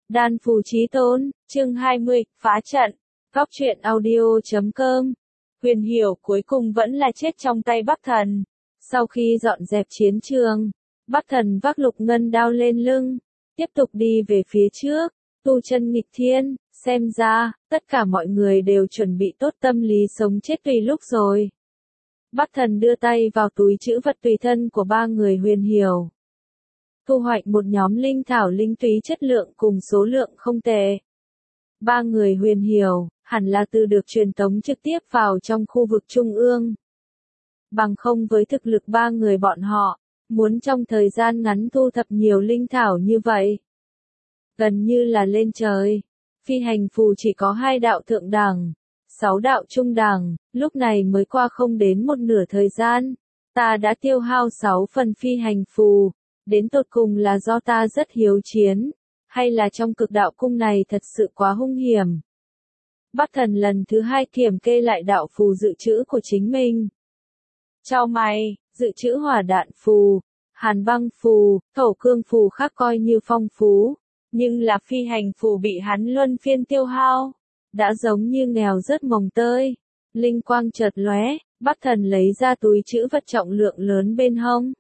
Đan Phù Chí Tôn, chương 20, phá trận. Góc truyện audio.com. Huyền Hiểu cuối cùng vẫn là chết trong tay Bắc Thần. Sau khi dọn dẹp chiến trường, Bắc Thần vác lục ngân đao lên lưng, tiếp tục đi về phía trước, tu chân nghịch thiên, xem ra, tất cả mọi người đều chuẩn bị tốt tâm lý sống chết tùy lúc rồi. Bắc Thần đưa tay vào túi trữ vật tùy thân của ba người Huyền Hiểu. Thu hoạch một nhóm linh thảo linh túy chất lượng cùng số lượng không tệ. Ba người Huyền Hiểu, hẳn là từ được truyền tống trực tiếp vào trong khu vực trung ương. Bằng không với thực lực ba người bọn họ, muốn trong thời gian ngắn thu thập nhiều linh thảo như vậy, gần như là lên trời. Phi hành phù chỉ có 2 đạo thượng đẳng, 6 đạo trung đẳng, lúc này mới qua không đến một nửa thời gian. Ta đã tiêu hao 6 phần phi hành phù, đến tột cùng là do ta rất hiếu chiến, hay là trong cực đạo cung này thật sự quá hung hiểm. Bắc Thần lần thứ 2 kiểm kê lại đạo phù dự trữ của chính mình. Chau mày, dự trữ hỏa đạn phù, hàn băng phù, thổ cương phù khác coi như phong phú, nhưng là phi hành phù bị hắn luân phiên tiêu hao, đã giống như nghèo rớt mồng tơi. Linh quang chợt lóe, Bắc Thần lấy ra túi trữ vật trọng lượng lớn bên hông,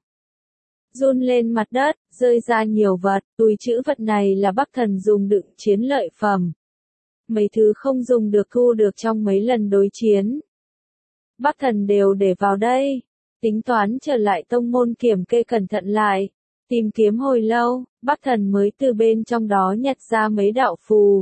run lên mặt đất, rơi ra nhiều vật. Túi trữ vật này là Bắc Thần dùng đựng chiến lợi phẩm. Mấy thứ không dùng được thu được trong mấy lần đối chiến, Bắc Thần đều để vào đây. Tính toán trở lại tông môn kiểm kê cẩn thận lại, tìm kiếm hồi lâu, Bắc Thần mới từ bên trong đó nhặt ra mấy đạo phù.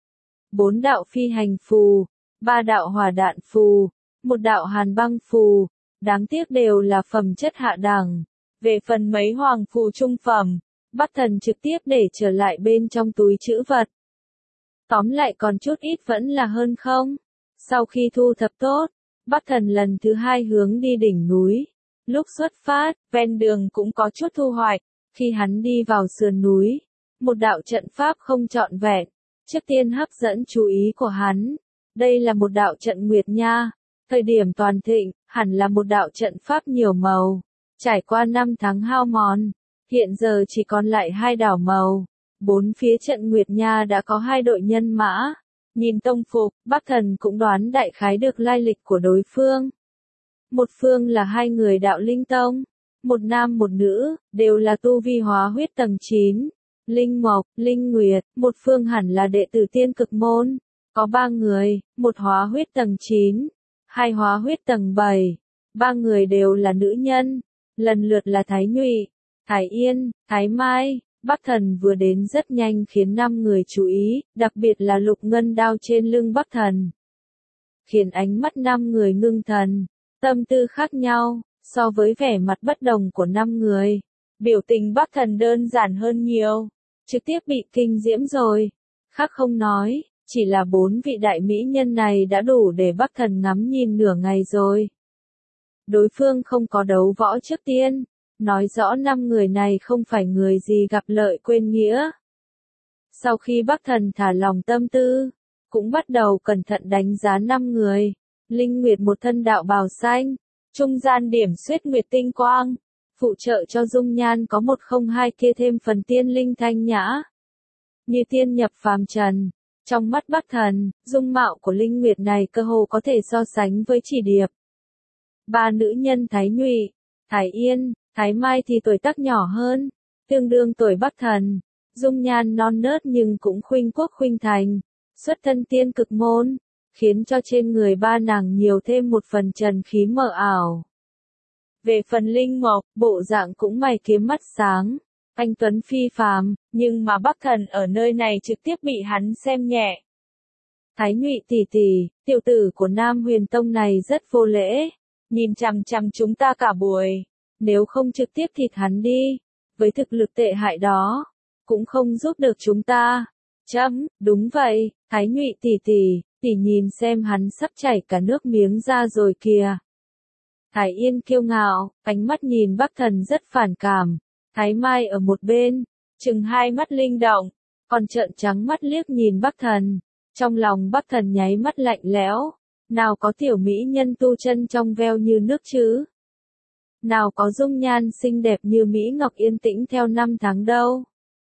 4 đạo phi hành phù, 3 đạo hỏa đạn phù, 1 đạo hàn băng phù, đáng tiếc đều là phẩm chất hạ đẳng. Về phần mấy hoàng phù trung phẩm, Bắc Thần trực tiếp để trở lại bên trong túi trữ vật. Tóm lại còn chút ít vẫn là hơn không. Sau khi thu thập tốt, Bắc Thần lần thứ 2 hướng đi đỉnh núi. Lúc xuất phát, ven đường cũng có chút thu hoạch. Khi hắn đi vào sườn núi, một đạo trận pháp không trọn vẹn, trước tiên hấp dẫn chú ý của hắn. Đây là một đạo trận Nguyệt Nha. Thời điểm toàn thịnh, hẳn là một đạo trận pháp nhiều màu. Trải qua 5 tháng hao mòn, hiện giờ chỉ còn lại 2 đảo màu. 4 phía trận Nguyệt Nha đã có 2 đội nhân mã. Nhìn tông phục, Bắc Thần cũng đoán đại khái được lai lịch của đối phương. Một phương là 2 người đạo linh tông, một nam một nữ, đều là tu vi hóa huyết tầng 9. Linh Mộc, Linh Nguyệt, một phương hẳn là đệ tử Tiên Cực Môn. Có 3 người, một hóa huyết tầng 9, 2 hóa huyết tầng 7. 3 người đều là nữ nhân, lần lượt là Thái Nhụy, Thái Yên, Thái Mai. Bắc Thần vừa đến rất nhanh khiến 5 người chú ý, đặc biệt là lục ngân đao trên lưng Bắc Thần, khiến ánh mắt 5 người ngưng thần, tâm tư khác nhau. So với vẻ mặt bất đồng của 5 người, biểu tình Bắc Thần đơn giản hơn nhiều, trực tiếp bị kinh diễm rồi. Khác không nói, chỉ là 4 vị đại mỹ nhân này đã đủ để Bắc Thần ngắm nhìn nửa ngày rồi. Đối phương không có đấu võ trước tiên, nói rõ 5 người này không phải người gì gặp lợi quên nghĩa. Sau khi Bắc Thần thả lòng tâm tư, cũng bắt đầu cẩn thận đánh giá 5 người. Linh Nguyệt một thân đạo bào xanh, trung gian điểm xuyết nguyệt tinh quang, phụ trợ cho dung nhan có 102 kia thêm phần tiên linh thanh nhã, như tiên nhập phàm trần. Trong mắt Bắc Thần, dung mạo của Linh Nguyệt này cơ hồ có thể so sánh với Chỉ Điệp. 3 nữ nhân Thái Nhụy, Thái Yên, Thái Mai thì tuổi tác nhỏ hơn, tương đương tuổi Bắc Thần, dung nhan non nớt nhưng cũng khuynh quốc khuynh thành, xuất thân Tiên Cực Môn, khiến cho trên người 3 nàng nhiều thêm một phần trần khí mờ ảo. Về phần Linh Mộc, bộ dạng cũng mày kiếm mắt sáng, anh tuấn phi phàm, nhưng mà Bắc Thần ở nơi này trực tiếp bị hắn xem nhẹ. Thái Nhụy tỷ tỷ, tiểu tử của Nam Huyền Tông này rất vô lễ, nhìn chằm chằm chúng ta cả buổi, nếu không trực tiếp thịt hắn đi, với thực lực tệ hại đó, cũng không giúp được chúng ta. Đúng vậy, Thái Nhụy tỷ tỷ nhìn xem hắn sắp chảy cả nước miếng ra rồi kìa. Thái Yên kiêu ngạo, ánh mắt nhìn Bắc Thần rất phản cảm. Thái Mai ở một bên, trừng 2 mắt linh động, còn trợn trắng mắt liếc nhìn Bắc Thần. Trong lòng Bắc Thần nháy mắt lạnh lẽo, nào có tiểu mỹ nhân tu chân trong veo như nước chứ? Nào có dung nhan xinh đẹp như Mỹ Ngọc yên tĩnh theo 5 tháng đâu?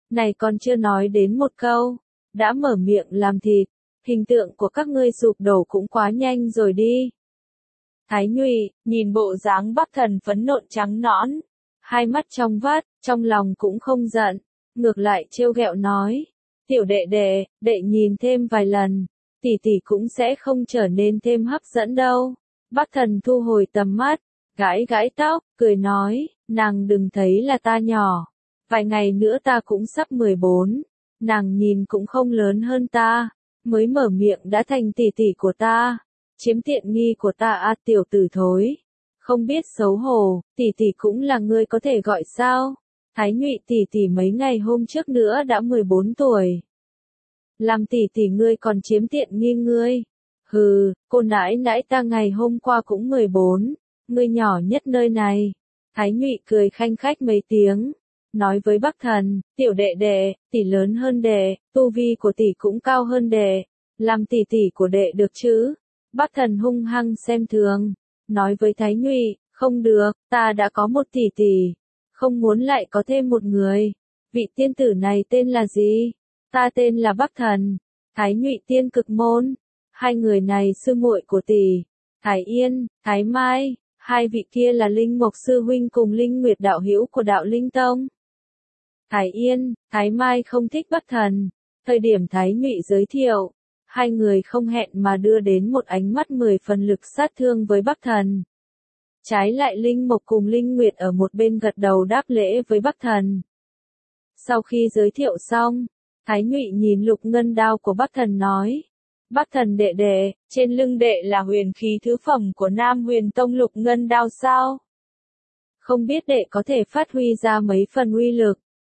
Này còn chưa nói đến một câu, đã mở miệng làm thịt, hình tượng của các ngươi sụp đổ cũng quá nhanh rồi đi. Thái Nhụy, nhìn bộ dáng Bắc Thần phấn nộn trắng nõn, hai mắt trong vắt, trong lòng cũng không giận, ngược lại trêu ghẹo nói, tiểu đệ đệ, đệ nhìn thêm vài lần, tỷ tỷ cũng sẽ không trở nên thêm hấp dẫn đâu. Bắc Thần thu hồi tầm mắt, gãi gãi tóc, cười nói, nàng đừng thấy là ta nhỏ, vài ngày nữa ta cũng sắp 14, nàng nhìn cũng không lớn hơn ta, mới mở miệng đã thành tỷ tỷ của ta, chiếm tiện nghi của ta à, tiểu tử thối, không biết xấu hổ, tỷ tỷ cũng là ngươi có thể gọi sao? Thái Nhụy tỷ tỷ mấy ngày hôm trước nữa đã 14 tuổi. Làm tỷ tỷ ngươi còn chiếm tiện nghi ngươi. Hừ, cô nãi nãi ta ngày hôm qua cũng 14, ngươi nhỏ nhất nơi này. Thái Nhụy cười khanh khách mấy tiếng, nói với Bắc Thần, tiểu đệ đệ, tỷ lớn hơn đệ, tu vi của tỷ cũng cao hơn đệ, làm tỷ tỷ của đệ được chứ? Bắc Thần hung hăng xem thường, nói với Thái Nhụy, không được, ta đã có một tỷ tỷ, không muốn lại có thêm một người. Vị tiên tử này tên là gì? Ta tên là Bắc Thần, Thái Nhụy tiên cực môn. Hai người này sư muội của tỷ, Thái Yên, Thái Mai, hai vị kia là Linh Mộc sư huynh cùng Linh Nguyệt đạo hữu của đạo Linh Tông. Thái Yên, Thái Mai không thích Bắc Thần, thời điểm Thái Nhụy giới thiệu, hai người không hẹn mà đưa đến một ánh mắt 10 phần lực sát thương với Bắc Thần. Trái lại Linh Mộc cùng Linh Nguyệt ở một bên gật đầu đáp lễ với Bắc Thần. Sau khi giới thiệu xong, Thái Nhụy nhìn lục ngân đao của Bắc Thần nói, Bắc Thần đệ đệ, trên lưng đệ là huyền khí thứ phẩm của Nam Huyền Tông lục ngân đao sao? Không biết đệ có thể phát huy ra mấy phần uy lực.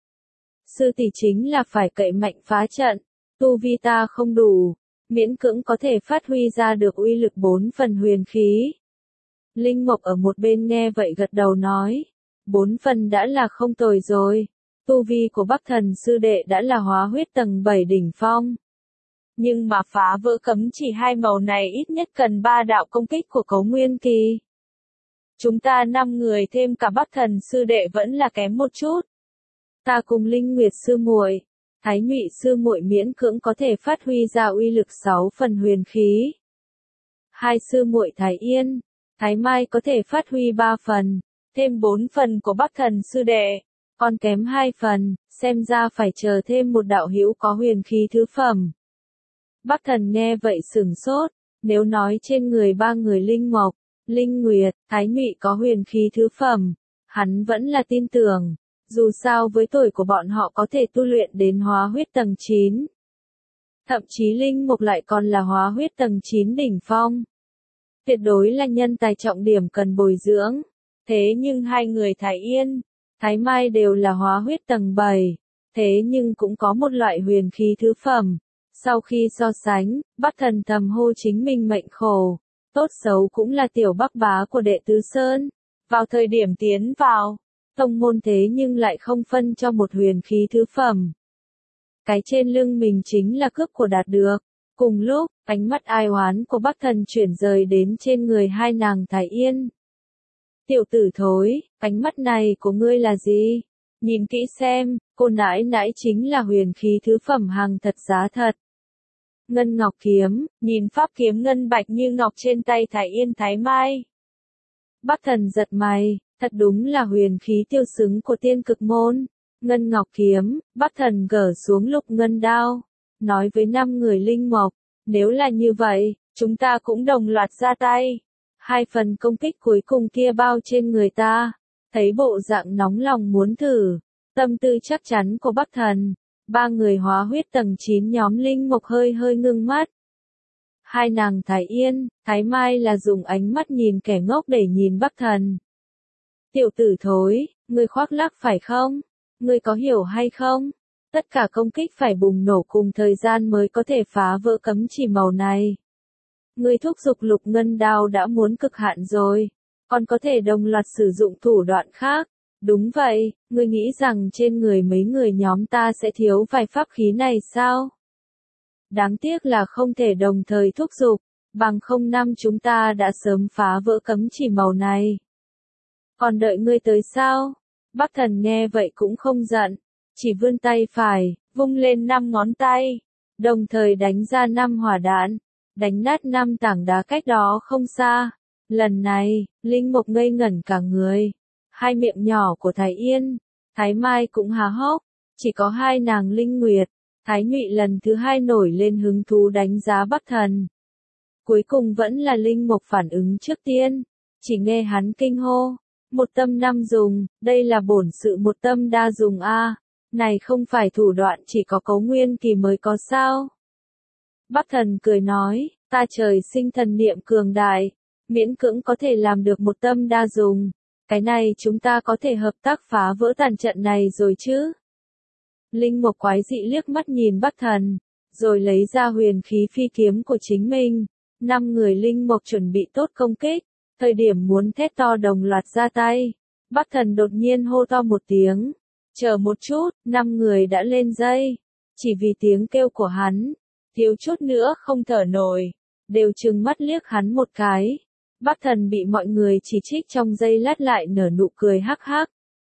Sư tỷ chính là phải cậy mạnh phá trận, tu vi ta không đủ, miễn cưỡng có thể phát huy ra được uy lực 4 phần huyền khí. Linh Mộc ở một bên nghe vậy gật đầu nói, 4 phần đã là không tồi rồi, tu vi của Bắc Thần sư đệ đã là hóa huyết tầng 7 đỉnh phong. Nhưng mà phá vỡ cấm chỉ hai màu này ít nhất cần 3 đạo công kích của Cấu Nguyên Kỳ. Chúng ta 5 người thêm cả Bắc Thần sư đệ vẫn là kém một chút. Ta cùng Linh Nguyệt sư muội, Thái Nhụy sư muội miễn cưỡng có thể phát huy ra uy lực 6 phần huyền khí. Hai sư muội Thái Yên, Thái Mai có thể phát huy 3 phần, thêm 4 phần của Bắc Thần sư đệ, còn kém 2 phần, xem ra phải chờ thêm một đạo hữu có huyền khí thứ phẩm. Bắc Thần nghe vậy sửng sốt, nếu nói trên người 3 người Linh Mộc, Linh Nguyệt, Thái Nhụy có huyền khí thứ phẩm, hắn vẫn là tin tưởng, dù sao với tuổi của bọn họ có thể tu luyện đến hóa huyết tầng 9. Thậm chí Linh Mộc lại còn là hóa huyết tầng 9 đỉnh phong. Tuyệt đối là nhân tài trọng điểm cần bồi dưỡng. Thế nhưng hai người Thái Yên, Thái Mai đều là hóa huyết tầng 7, thế nhưng cũng có một loại huyền khí thứ phẩm. Sau khi so sánh, Bắc Thần thầm hô chính mình mệnh khổ, tốt xấu cũng là tiểu Bắc bá của đệ Tứ Sơn. Vào thời điểm tiến vào, tông môn thế nhưng lại không phân cho một huyền khí thứ phẩm. Cái trên lưng mình chính là cướp của đạt được. Cùng lúc, ánh mắt ai oán của Bắc Thần chuyển rời đến trên người hai nàng Thái Yên. Tiểu tử thối, ánh mắt này của ngươi là gì? Nhìn kỹ xem, cô nãi nãi chính là huyền khí thứ phẩm hàng thật giá thật. Ngân ngọc kiếm, nhìn pháp kiếm ngân bạch như ngọc trên tay Thái Yên Thái Mai. Bắc Thần giật mày, thật đúng là huyền khí tiêu xứng của tiên cực môn. Ngân ngọc kiếm, Bắc Thần gỡ xuống lục ngân đao, nói với 5 người Linh Mộc, nếu là như vậy, chúng ta cũng đồng loạt ra tay. 2 phần công kích cuối cùng kia bao trên người ta, thấy bộ dạng nóng lòng muốn thử, tâm tư chắc chắn của Bắc Thần. 3 người hóa huyết tầng 9 nhóm Linh Mộc hơi hơi ngưng mắt. Hai nàng Thái Yên, Thái Mai là dùng ánh mắt nhìn kẻ ngốc để nhìn Bắc Thần. Tiểu tử thối, ngươi khoác lác phải không? Ngươi có hiểu hay không? Tất cả công kích phải bùng nổ cùng thời gian mới có thể phá vỡ cấm chỉ màu này. Ngươi thúc giục lục ngân đao đã muốn cực hạn rồi, còn có thể đồng loạt sử dụng thủ đoạn khác. Đúng vậy, ngươi nghĩ rằng trên người mấy người nhóm ta sẽ thiếu vài pháp khí này sao? Đáng tiếc là không thể đồng thời thúc giục, bằng không năm chúng ta đã sớm phá vỡ cấm chỉ màu này. Còn đợi ngươi tới sao? Bắc Thần nghe vậy cũng không giận, chỉ vươn tay phải, vung lên 5 ngón tay, đồng thời đánh ra 5 hỏa đạn, đánh nát 5 tảng đá cách đó không xa. Lần này, Linh Mục ngây ngẩn cả người. Hai miệng nhỏ của Thái Yên, Thái Mai cũng há hốc, chỉ có hai nàng Linh Nguyệt. Thái Nhụy lần thứ hai nổi lên hứng thú đánh giá Bắc Thần. Cuối cùng vẫn là Linh Mục phản ứng trước tiên, chỉ nghe hắn kinh hô, một tâm 5 dùng, đây là bổn sự một tâm đa dùng a, này không phải thủ đoạn chỉ có Cấu Nguyên Kỳ mới có sao? Bắc Thần cười nói, ta trời sinh thần niệm cường đại, miễn cưỡng có thể làm được một tâm đa dùng, cái này chúng ta có thể hợp tác phá vỡ tàn trận này rồi chứ? Linh Mục quái dị liếc mắt nhìn Bắc Thần, rồi lấy ra huyền khí phi kiếm của chính mình. 5 người Linh Mục chuẩn bị tốt công kích, thời điểm muốn thét to đồng loạt ra tay. Bắc Thần đột nhiên hô to một tiếng, chờ một chút, 5 người đã lên dây. Chỉ vì tiếng kêu của hắn, thiếu chút nữa không thở nổi, đều trừng mắt liếc hắn một cái. Bắc Thần bị mọi người chỉ trích trong giây lát lại nở nụ cười hắc hắc.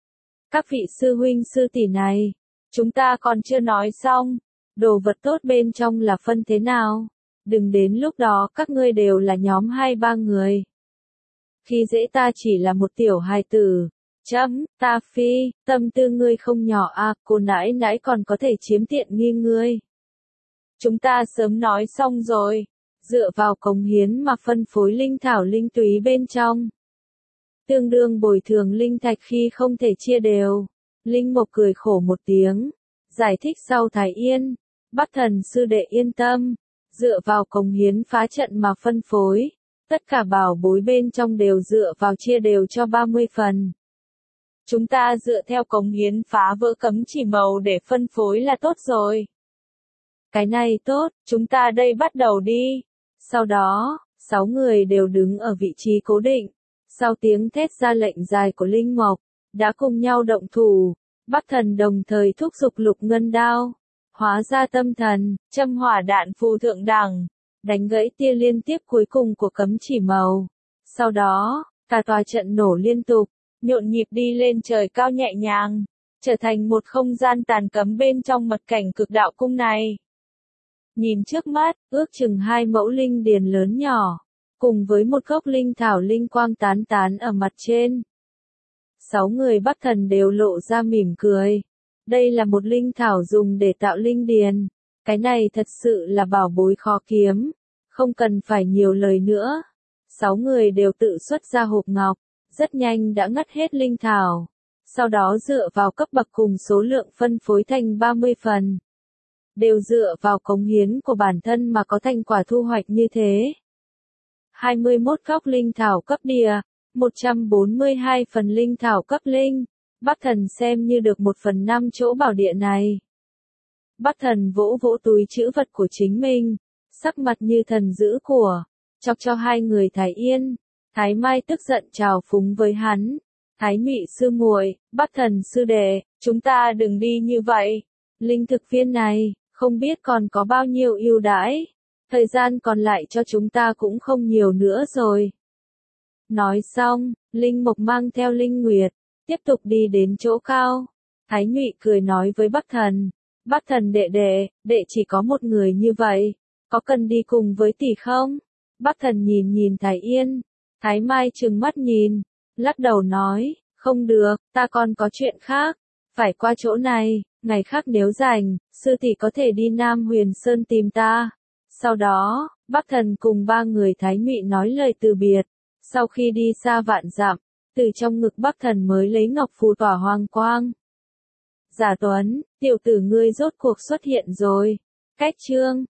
Các vị sư huynh sư tỷ này, chúng ta còn chưa nói xong, đồ vật tốt bên trong là phân thế nào? Đừng đến lúc đó các ngươi đều là nhóm 2-3 người. Khi dễ ta chỉ là một tiểu hài tử. Ta phi, tâm tư ngươi không nhỏ à, cô nãi nãi còn có thể chiếm tiện nghi ngươi. Chúng ta sớm nói xong rồi, dựa vào cống hiến mà phân phối linh thảo linh túy bên trong. Tương đương bồi thường linh thạch khi không thể chia đều. Linh Mục cười khổ một tiếng, giải thích sau Thái Yên, Bắc Thần sư đệ yên tâm, dựa vào cống hiến phá trận mà phân phối, tất cả bảo bối bên trong đều dựa vào chia đều cho 30 phần. Chúng ta dựa theo cống hiến phá vỡ cấm chỉ màu để phân phối là tốt rồi. Cái này tốt, chúng ta đây bắt đầu đi. Sau đó, 6 người đều đứng ở vị trí cố định. Sau tiếng thét ra lệnh dài của Linh Mục, đã cùng nhau động thủ. Bắc Thần đồng thời thúc giục lục ngân đao, hóa ra tâm thần, châm hỏa đạn phù thượng đẳng, đánh gãy tia liên tiếp cuối cùng của cấm chỉ màu. Sau đó, cả tòa trận nổ liên tục, nhộn nhịp đi lên trời cao nhẹ nhàng, trở thành một không gian tàn cấm bên trong mật cảnh cực đạo cung này. Nhìn trước mắt, ước chừng 2 mẫu linh điền lớn nhỏ, cùng với một gốc linh thảo linh quang tán tán ở mặt trên. 6 người Bắc Thần đều lộ ra mỉm cười. Đây là một linh thảo dùng để tạo linh điền. Cái này thật sự là bảo bối khó kiếm. Không cần phải nhiều lời nữa. 6 người đều tự xuất ra hộp ngọc. Rất nhanh đã ngắt hết linh thảo. Sau đó dựa vào cấp bậc cùng số lượng phân phối thành 30 phần. Đều dựa vào cống hiến của bản thân mà có thành quả thu hoạch như thế. 21 gốc linh thảo cấp địa. 142 phần linh thảo cấp linh, Bắc Thần xem như được 1/5 chỗ bảo địa này. Bắc Thần vỗ vỗ túi trữ vật của chính mình, sắc mặt như thần giữ của, chọc cho hai người Thái Yên, Thái Mai tức giận trào phúng với hắn. Thái Nhụy sư muội, Bắc Thần sư đệ, chúng ta đừng đi như vậy. Linh thực viên này, không biết còn có bao nhiêu ưu đãi. Thời gian còn lại cho chúng ta cũng không nhiều nữa rồi. Nói xong, Linh Mục mang theo Linh Nguyệt, tiếp tục đi đến chỗ cao. Thái Nhụy cười nói với Bắc Thần, Bắc Thần đệ chỉ có một người như vậy, có cần đi cùng với tỷ không? Bắc Thần nhìn nhìn Thái Yên, Thái Mai trừng mắt nhìn, lắc đầu nói, không được, ta còn có chuyện khác, phải qua chỗ này, ngày khác nếu rảnh, sư tỷ có thể đi Nam Huyền Sơn tìm ta. Sau đó, Bắc Thần cùng 3 người Thái Nhụy nói lời từ biệt. Sau khi đi xa vạn dặm, từ trong ngực Bắc Thần mới lấy ngọc phù tỏa hoàng quang. Giả Tuấn, tiểu tử ngươi rốt cuộc xuất hiện rồi. Cách chương